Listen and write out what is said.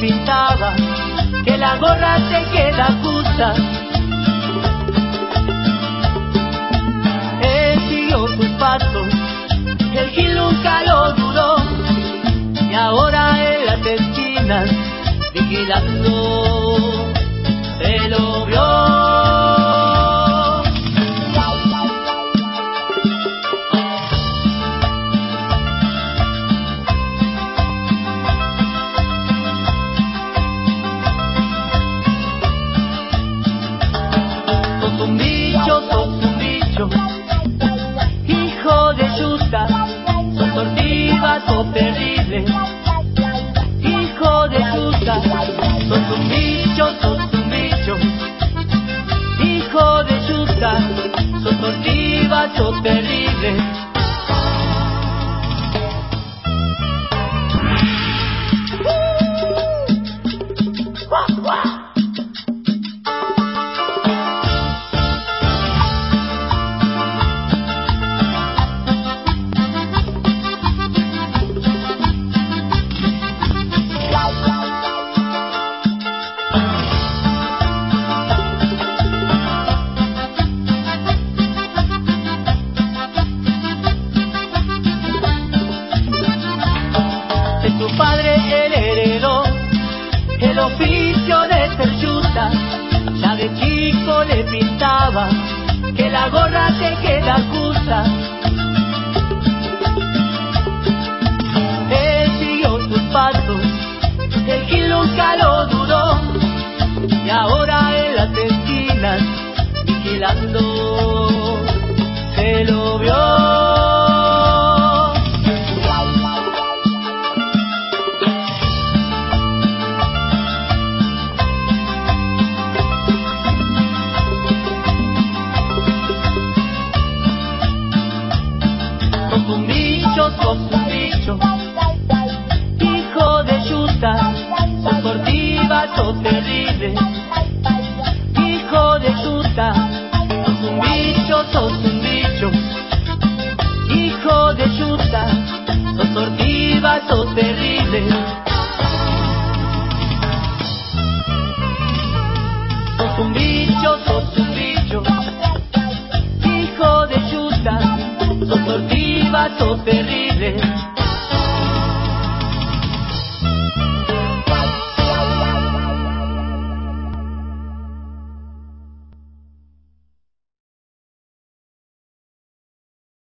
pintaba, que la gorra te queda justa. Él siguió sus pasos, el Gil nunca lo dudó, y ahora en las esquinas, vigilando, se lo vio. Sos un bicho, hijo de yuta, sos tortuga, sos terrible, hijo de yuta, sos un bicho, hijo de yuta, sos tortuga, sos terrible. De tu padre él heredó el oficio de ser yuta, ya de chico le pintaba, que la gorra te queda justa. Él siguió sus pasos, el Gil nunca lo dudó, y ahora en las esquinas, vigilando, se lo vio. Sos un bicho, hijo de yuta, sos tortuga, sos terrible, hijo de yuta, sos un bicho, hijo de yuta, sos tortuga, sos terrible. Sos un bicho, hijo de yuta, sos tortuga, sos terrible.